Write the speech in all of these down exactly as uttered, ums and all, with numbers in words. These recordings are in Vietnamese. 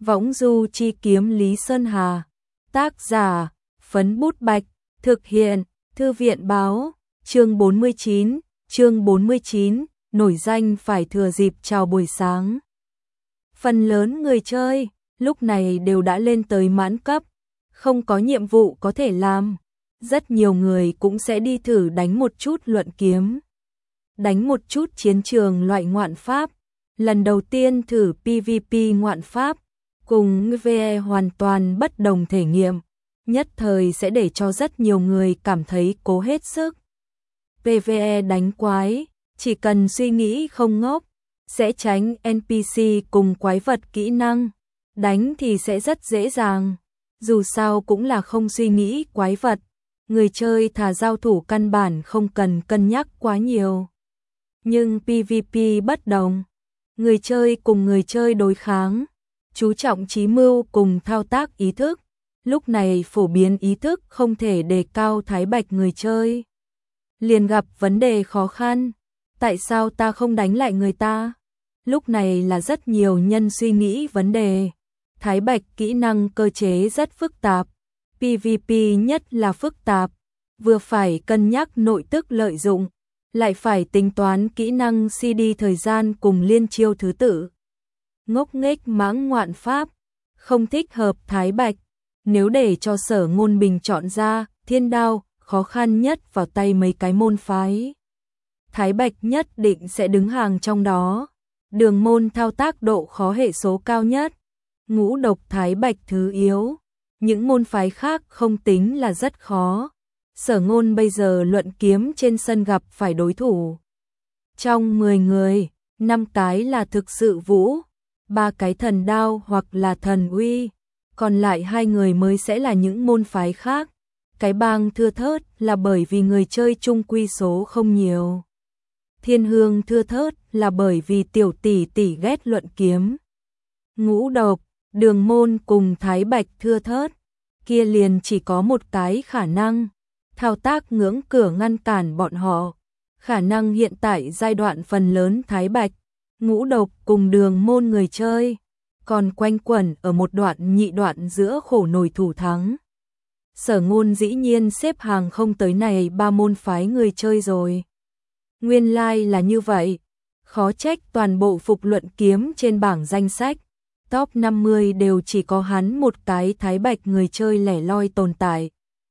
Võng du chi kiếm Lý Sơn Hà. Tác giả, Phấn Bút Bạch. Thực hiện, Thư viện báo. Chương bốn mươi chín, chương bốn mươi chín, nổi danh phải thừa dịp chào buổi sáng. Phần lớn người chơi, lúc này đều đã lên tới mãn cấp, không có nhiệm vụ có thể làm. Rất nhiều người cũng sẽ đi thử đánh một chút luận kiếm. Đánh một chút chiến trường loại ngoạn pháp. Lần đầu tiên thử pê vê pê ngoạn pháp, cùng vê e hoàn toàn bất đồng thể nghiệm, nhất thời sẽ để cho rất nhiều người cảm thấy cố hết sức. pê vê e đánh quái, chỉ cần suy nghĩ không ngốc, sẽ tránh en pê xê cùng quái vật kỹ năng, đánh thì sẽ rất dễ dàng, dù sao cũng là không suy nghĩ quái vật, người chơi thà giao thủ căn bản không cần cân nhắc quá nhiều. Nhưng pê vê pê bất đồng, người chơi cùng người chơi đối kháng, chú trọng trí mưu cùng thao tác ý thức, lúc này phổ biến ý thức không thể đề cao thái bạch người chơi. Liền gặp vấn đề khó khăn, tại sao ta không đánh lại người ta? Lúc này là rất nhiều nhân suy nghĩ vấn đề. Thái bạch kỹ năng cơ chế rất phức tạp, pê vê pê nhất là phức tạp, vừa phải cân nhắc nội tức lợi dụng, lại phải tính toán kỹ năng xê đê thời gian cùng liên chiêu thứ tự. Ngốc nghếch mãng ngoạn pháp, không thích hợp thái bạch. Nếu để cho Sở Ngôn Bình chọn ra, thiên đao, khó khăn nhất vào tay mấy cái môn phái. Thái bạch nhất định sẽ đứng hàng trong đó. Đường môn thao tác độ khó hệ số cao nhất. Ngũ độc thái bạch thứ yếu. Những môn phái khác không tính là rất khó. Sở Ngôn bây giờ luận kiếm trên sân gặp phải đối thủ. Trong mười người, năm cái là thực sự vũ, ba cái thần đao hoặc là thần uy, còn lại hai người mới sẽ là những môn phái khác. Cái bang thưa thớt là bởi vì người chơi chung quy số không nhiều. Thiên hương thưa thớt là bởi vì tiểu tỷ tỷ ghét luận kiếm. Ngũ độc, đường môn cùng thái bạch thưa thớt, kia liền chỉ có một cái khả năng. Thao tác ngưỡng cửa ngăn cản bọn họ. Khả năng hiện tại giai đoạn phần lớn thái bạch, ngũ độc cùng đường môn người chơi, còn quanh quẩn ở một đoạn nhị đoạn giữa khổ nổi thủ thắng. Sở Ngôn dĩ nhiên xếp hàng không tới này ba môn phái người chơi rồi. Nguyên lai like là như vậy, khó trách toàn bộ phục luận kiếm trên bảng danh sách, top năm mươi đều chỉ có hắn một cái thái bạch người chơi lẻ loi tồn tại.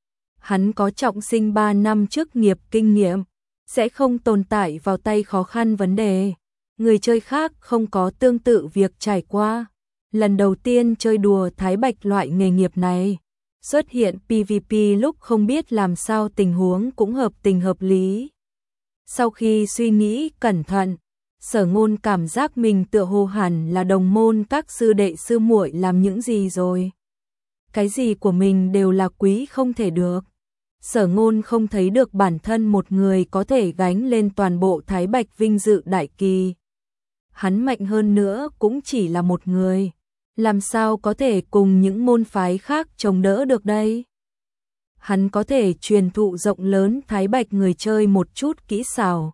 Hắn có trọng sinh ba năm trước nghiệp kinh nghiệm, sẽ không tồn tại vào tay khó khăn vấn đề. Người chơi khác không có tương tự việc trải qua. Lần đầu tiên chơi đùa thái bạch loại nghề nghiệp này, xuất hiện pê vê pê lúc không biết làm sao tình huống cũng hợp tình hợp lý. Sau khi suy nghĩ cẩn thận, Sở Ngôn cảm giác mình tựa hồ hẳn là đồng môn các sư đệ sư muội làm những gì rồi. Cái gì của mình đều là quý không thể được. Sở Ngôn không thấy được bản thân một người có thể gánh lên toàn bộ thái bạch vinh dự đại kỳ. Hắn mạnh hơn nữa cũng chỉ là một người, làm sao có thể cùng những môn phái khác chống đỡ được đây? Hắn có thể truyền thụ rộng lớn thái bạch người chơi một chút kỹ xảo,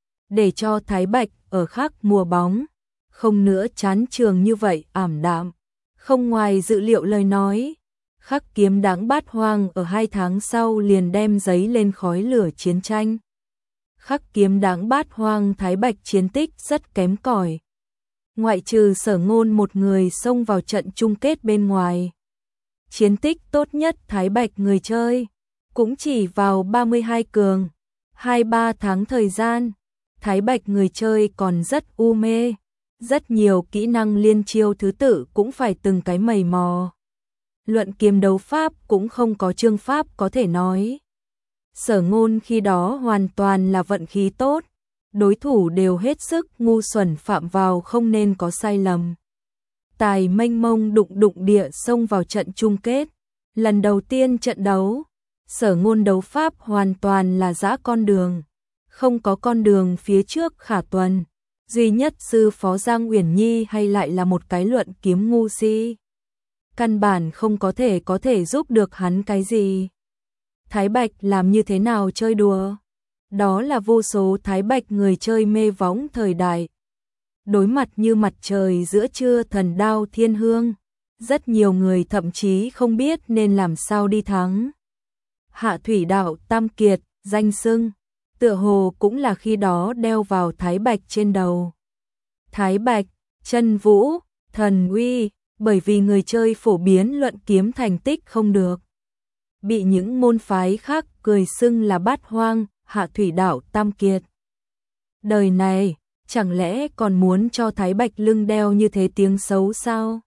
để cho thái bạch ở khác mùa bóng, không nữa chán trường như vậy ảm đạm. Không ngoài dự liệu lời nói, Khắc Kiếm Đáng Bát Hoang ở hai tháng sau liền đem giấy lên khói lửa chiến tranh. Khắc Kiếm Đáng Bát Hoang thái bạch chiến tích rất kém cỏi. Ngoại trừ Sở Ngôn một người xông vào trận chung kết bên ngoài, chiến tích tốt nhất thái bạch người chơi cũng chỉ vào ba mươi hai cường, hai ba tháng thời gian. Thái bạch người chơi còn rất u mê, rất nhiều kỹ năng liên chiêu thứ tự cũng phải từng cái mày mò. Luận kiếm đấu pháp cũng không có chương pháp có thể nói. Sở Ngôn khi đó hoàn toàn là vận khí tốt, đối thủ đều hết sức ngu xuẩn phạm vào không nên có sai lầm. Tài mênh mông đụng đụng địa xông vào trận chung kết. Lần đầu tiên trận đấu, Sở Ngôn đấu pháp hoàn toàn là dã con đường, không có con đường phía trước khả tuần. Duy nhất sư phó Giang Uyển Nhi hay lại là một cái luận kiếm ngu si. Căn bản không có thể có thể giúp được hắn cái gì. Thái bạch làm như thế nào chơi đùa? Đó là vô số thái bạch người chơi mê võng thời đại. Đối mặt như mặt trời giữa trưa thần đao thiên hương, rất nhiều người thậm chí không biết nên làm sao đi thắng. Hạ thủy đạo Tam Kiệt, danh xưng, tựa hồ cũng là khi đó đeo vào Thái Bạch trên đầu. Thái Bạch, chân vũ, thần uy, bởi vì người chơi phổ biến luận kiếm thành tích không được. Bị những môn phái khác cười xưng là bát hoang, Hạ thủy đạo Tam Kiệt. Đời này, chẳng lẽ còn muốn cho Thái Bạch lưng đeo như thế tiếng xấu sao?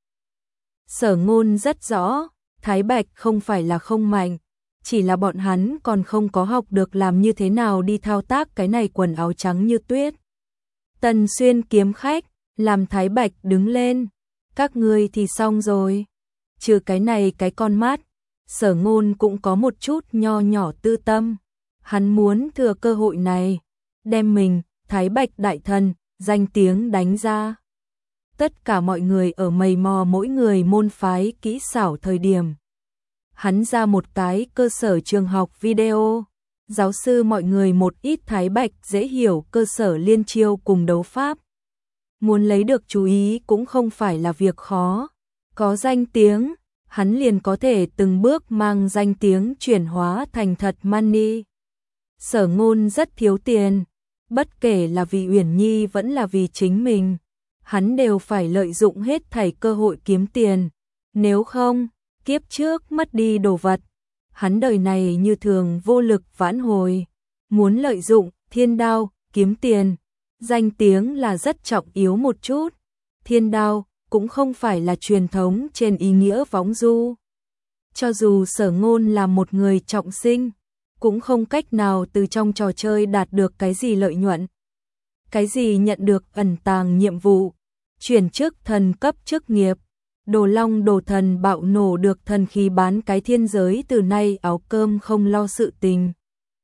Sở Ngôn rất rõ, Thái Bạch không phải là không mạnh, chỉ là bọn hắn còn không có học được làm như thế nào đi thao tác cái này quần áo trắng như tuyết. Tần Xuyên kiếm khách, làm Thái Bạch đứng lên, các ngươi thì xong rồi. Trừ cái này cái con mắt, Sở Ngôn cũng có một chút nho nhỏ tư tâm. Hắn muốn thừa cơ hội này, đem mình, Thái Bạch đại thần, danh tiếng đánh ra. Tất cả mọi người ở mầy mò mỗi người môn phái kỹ xảo thời điểm. Hắn ra một cái cơ sở trường học video, giáo sư mọi người một ít Thái Bạch dễ hiểu cơ sở liên chiêu cùng đấu pháp. Muốn lấy được chú ý cũng không phải là việc khó, có danh tiếng, hắn liền có thể từng bước mang danh tiếng chuyển hóa thành thật money. Sở Ngôn rất thiếu tiền, bất kể là vì Uyển Nhi vẫn là vì chính mình, hắn đều phải lợi dụng hết thảy cơ hội kiếm tiền, nếu không, kiếp trước mất đi đồ vật, hắn đời này như thường vô lực vãn hồi. Muốn lợi dụng thiên đao kiếm tiền, danh tiếng là rất trọng yếu một chút. Thiên đao cũng không phải là truyền thống trên ý nghĩa võng du. Cho dù Sở Ngôn là một người trọng sinh, cũng không cách nào từ trong trò chơi đạt được cái gì lợi nhuận. Cái gì nhận được ẩn tàng nhiệm vụ, chuyển chức thần cấp chức nghiệp, đồ long đồ thần bạo nổ được thần khí bán cái thiên giới từ nay áo cơm không lo sự tình.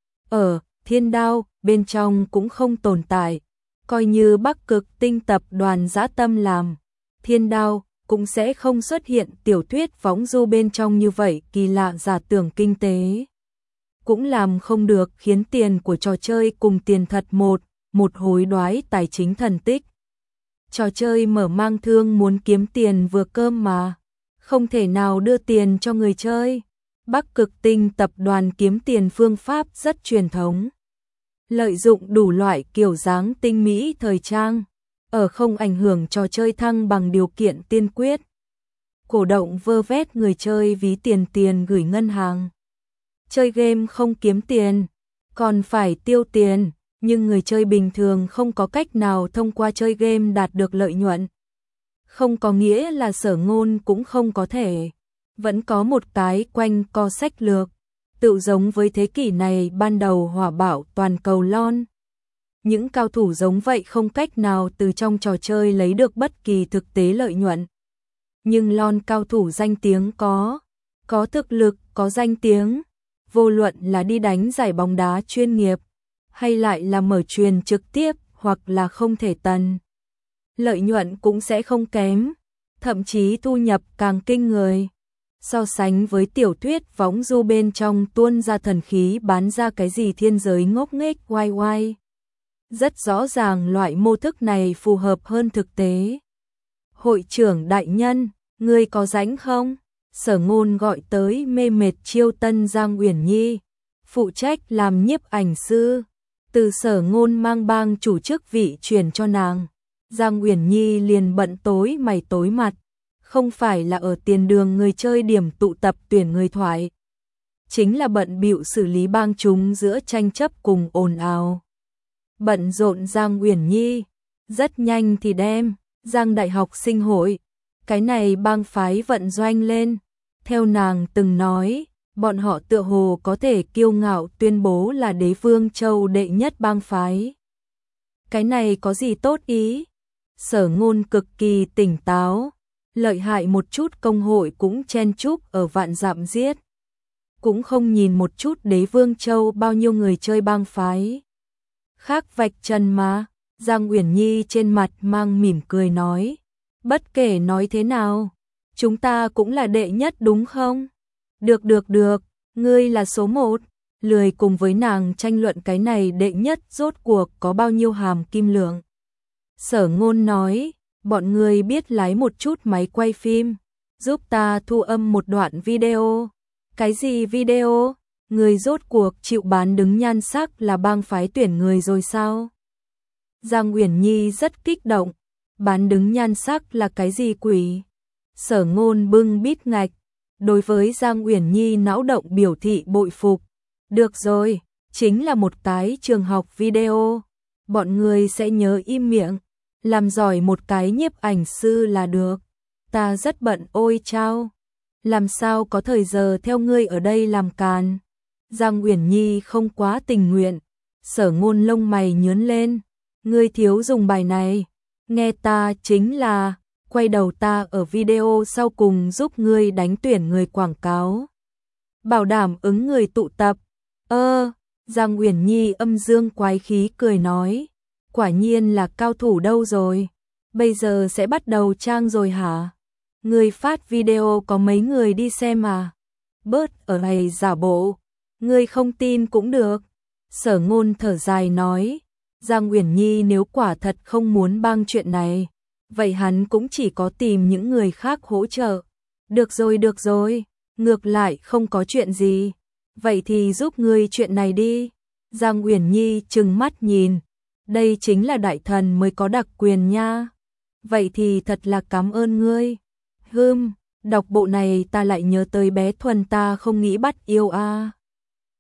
Ở thiên đao, bên trong cũng không tồn tại, coi như Bắc Cực Tinh tập đoàn dã tâm làm, thiên đao cũng sẽ không xuất hiện tiểu thuyết võng du bên trong như vậy kỳ lạ giả tưởng kinh tế. Cũng làm không được khiến tiền của trò chơi cùng tiền thật một, một hối đoái tài chính thần tích. Trò chơi mở mang thương muốn kiếm tiền vừa cơm mà, không thể nào đưa tiền cho người chơi. Bắc Cực Tinh tập đoàn kiếm tiền phương pháp rất truyền thống. Lợi dụng đủ loại kiểu dáng tinh mỹ thời trang, ở không ảnh hưởng trò chơi thăng bằng điều kiện tiên quyết. Cổ động vơ vét người chơi ví tiền tiền gửi ngân hàng. Chơi game không kiếm tiền, còn phải tiêu tiền, nhưng người chơi bình thường không có cách nào thông qua chơi game đạt được lợi nhuận. Không có nghĩa là Sở Ngôn cũng không có thể. Vẫn có một cái quanh co sách lược, tự giống với thế kỷ này ban đầu hỏa bạo toàn cầu lon. Những cao thủ giống vậy không cách nào từ trong trò chơi lấy được bất kỳ thực tế lợi nhuận. Nhưng lon cao thủ danh tiếng có, có thực lực, có danh tiếng, vô luận là đi đánh giải bóng đá chuyên nghiệp, hay lại là mở truyền trực tiếp, hoặc là không thể tần. Lợi nhuận cũng sẽ không kém, thậm chí thu nhập càng kinh người. So sánh với tiểu thuyết võng du bên trong tuôn ra thần khí bán ra cái gì thiên giới ngốc nghếch oai oai. Rất rõ ràng loại mô thức này phù hợp hơn thực tế. Hội trưởng đại nhân, ngươi có rảnh không? Sở Ngôn gọi tới mê mệt chiêu tân Giang Uyển Nhi, phụ trách làm nhiếp ảnh sư. Từ Sở Ngôn mang bang chủ chức vị chuyển cho nàng, Giang Uyển Nhi liền bận tối mày tối mặt. Không phải là ở tiền đường người chơi điểm tụ tập tuyển người thoại, chính là bận bịu xử lý bang chúng giữa tranh chấp cùng ồn ào. Bận rộn Giang Uyển Nhi, rất nhanh thì đem Giang Đại học sinh hội, cái này bang phái vận doanh lên. Theo nàng từng nói, bọn họ tựa hồ có thể kiêu ngạo tuyên bố là đế vương châu đệ nhất bang phái. Cái này có gì tốt ý? Sở Ngôn cực kỳ tỉnh táo. Lợi hại một chút công hội cũng chen chúc ở vạn dặm giết. Cũng không nhìn một chút đế vương châu bao nhiêu người chơi bang phái. Khác vạch trần mà, Giang Uyển Nhi trên mặt mang mỉm cười nói. Bất kể nói thế nào, chúng ta cũng là đệ nhất đúng không? Được được được, ngươi là số một. Lười cùng với nàng tranh luận cái này đệ nhất rốt cuộc có bao nhiêu hàm kim lượng. Sở Ngôn nói. Bọn người biết lái một chút máy quay phim, giúp ta thu âm một đoạn video. Cái gì video? Người rốt cuộc chịu bán đứng nhan sắc là bang phái tuyển người rồi sao? Giang Uyển Nhi rất kích động. Bán đứng nhan sắc là cái gì quỷ? Sở Ngôn bưng bít ngạch. Đối với Giang Uyển Nhi não động biểu thị bội phục. Được rồi, chính là một cái trường học video. Bọn người sẽ nhớ im miệng. Làm giỏi một cái nhiếp ảnh sư là được. Ta rất bận ôi chao. Làm sao có thời giờ theo ngươi ở đây làm càn. Giang Uyển Nhi không quá tình nguyện. Sở Ngôn lông mày nhướng lên. Ngươi thiếu dùng bài này. Nghe ta chính là quay đầu ta ở video sau cùng giúp ngươi đánh tuyển người quảng cáo. Bảo đảm ứng người tụ tập. Ơ, Giang Uyển Nhi âm dương quái khí cười nói. Quả nhiên là cao thủ đâu rồi. Bây giờ sẽ bắt đầu trang rồi hả? Ngươi phát video có mấy người đi xem à? Bớt ở này giả bộ. Ngươi không tin cũng được. Sở Ngôn thở dài nói. Giang Uyển Nhi nếu quả thật không muốn bang chuyện này, vậy hắn cũng chỉ có tìm những người khác hỗ trợ. Được rồi được rồi, ngược lại không có chuyện gì. Vậy thì giúp ngươi chuyện này đi. Giang Uyển Nhi trừng mắt nhìn. Đây chính là đại thần mới có đặc quyền nha. Vậy thì thật là cảm ơn ngươi. Hừm, đọc bộ này ta lại nhớ tới bé Thuần ta không nghĩ bắt yêu a. À.